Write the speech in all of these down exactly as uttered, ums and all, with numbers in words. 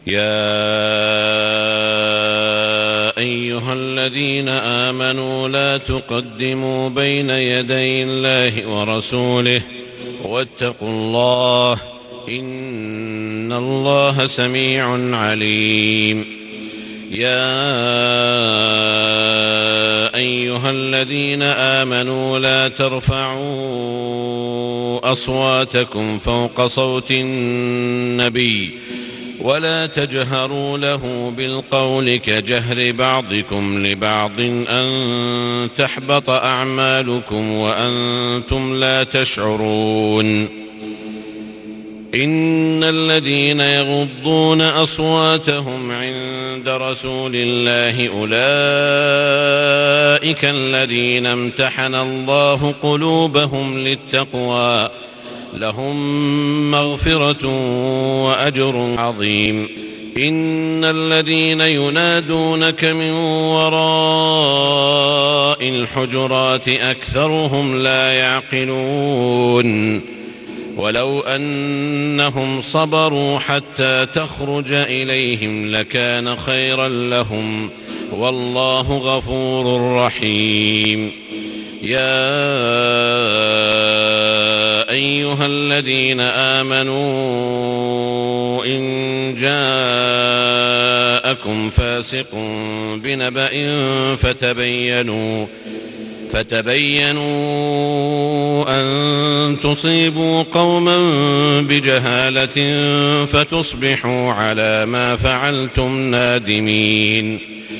يا أيها الذين آمنوا لا تقدموا بين يدي الله ورسوله واتقوا الله إن الله سميع عليم. يا أيها الذين آمنوا لا ترفعوا أصواتكم فوق صوت النبي ولا تجهروا له بالقول كجهر بعضكم لبعض أن تحبط أعمالكم وأنتم لا تشعرون. إن الذين يغضون أصواتهم عند رسول الله أولئك الذين امتحن الله قلوبهم للتقوى لهم مغفرة وأجر عظيم. إن الذين ينادونك من وراء الحجرات أكثرهم لا يعقلون. ولو أنهم صبروا حتى تخرج إليهم لكان خيرا لهم والله غفور رحيم. يا أيها الذين آمنوا إن جاءكم فاسق بنبأ فتبينوا فتبينوا أن تصيبوا قوما بجهالة فتصبحوا على ما فعلتم نادمين.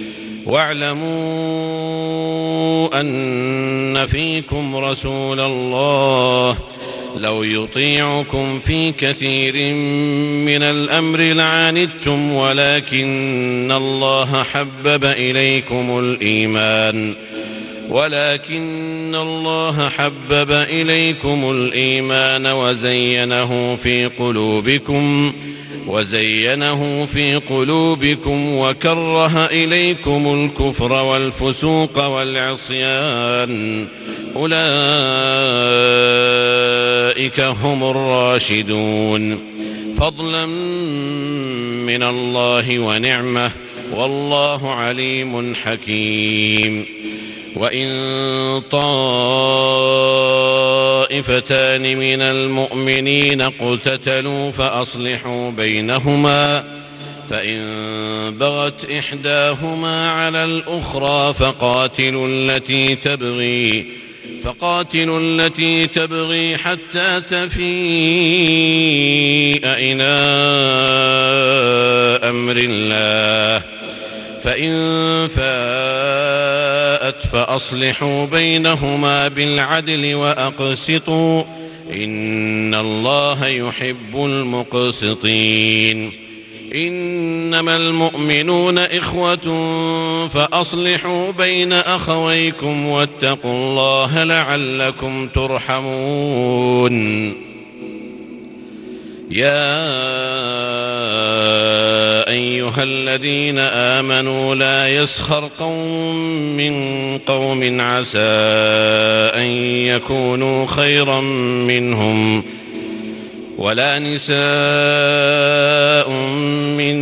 واعلموا أن فيكم رسول الله لو يطيعكم في كثير من الأمر لعنتم ولكن الله حبب إليكم الإيمان ولكن الله حبب إليكم الإيمان وزينه في قلوبكم وزينه في قلوبكم وكره إليكم الكفر والفسوق والعصيان أولئك هم الراشدون فضلا من الله ونعمة والله عليم حكيم. وإن طائفتان من المؤمنين اقتتلوا فأصلحوا بينهما فإن بغت إحداهما على الأخرى فقاتلوا التي تبغي فقاتلوا التي تبغي حتى تفيء إلى أمر الله فإن فاءت فأصلحوا بينهما بالعدل وأقسطوا إن الله يحب المقسطين. إنما المؤمنون إخوة فأصلحوا بين أخويكم واتقوا الله لعلكم ترحمون. يا أيها الذين آمنوا لا يسخر قوم من قوم عسى أن يكونوا خيرا منهم ولا نساء من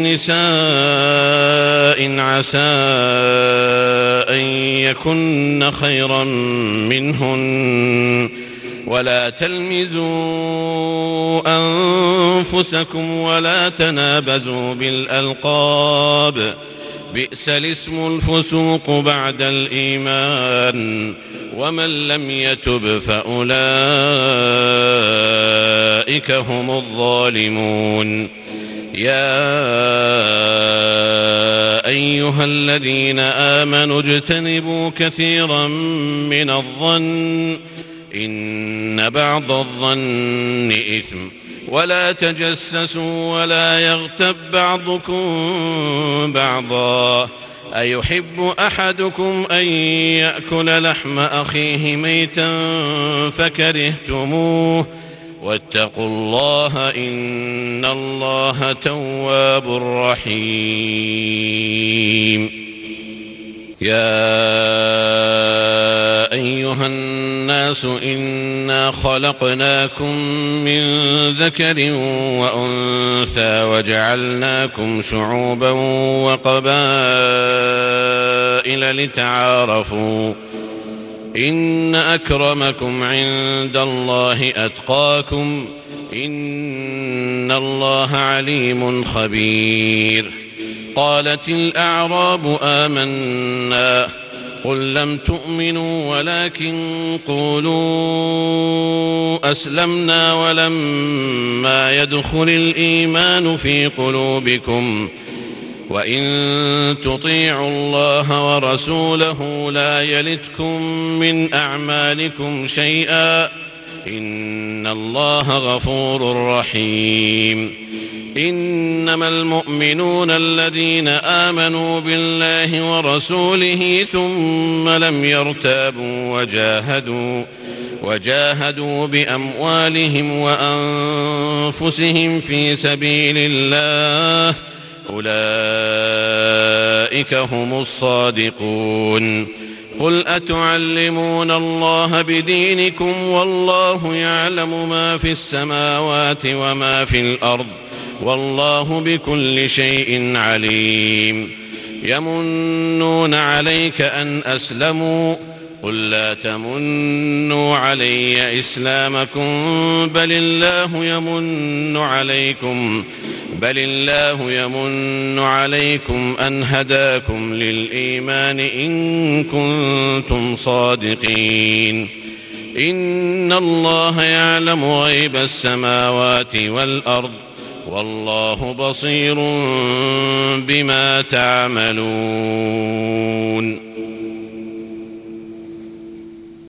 نساء عسى أن يكن خيرا منهن ولا تلمزوا أنفسكم ولا تنابزوا بالألقاب بئس الاسم الفسوق بعد الإيمان ومن لم يتب فأولئك هم الظالمون. يا أيها الذين آمنوا اجتنبوا كثيرا من الظن إن بعض الظن إثم ولا تجسسوا ولا يغتب بعضكم بعضا أيحب أحدكم أن يأكل لحم أخيه ميتا فكرهتموه واتقوا الله إن الله تواب رحيم. يا أيها الناس الناس إنا خلقناكم من ذكر وأنثى وجعلناكم شعوبا وقبائل لتعارفوا إن أكرمكم عند الله أتقاكم إن الله عليم خبير. قالت الأعراب آمنا قل لم تؤمنوا ولكن قولوا أسلمنا ولما يدخل الإيمان في قلوبكم وإن تطيعوا الله ورسوله لا يلتكم من أعمالكم شيئا إن الله غفور رحيم. إنما المؤمنون الذين آمنوا بالله ورسوله ثم لم يرتابوا وجاهدوا وجاهدوا بأموالهم وأنفسهم في سبيل الله أولئك هم الصادقون. قل أتعلمون الله بدينكم والله يعلم ما في السماوات وما في الأرض والله بكل شيء عليم. يمنون عليك أن أسلموا قل لا تمنوا علي إسلامكم بل الله يمن عليكم بل الله يمن عليكم أن هداكم للإيمان إن كنتم صادقين. إن الله يعلم غيب السماوات والأرض والله بصير بما تعملون.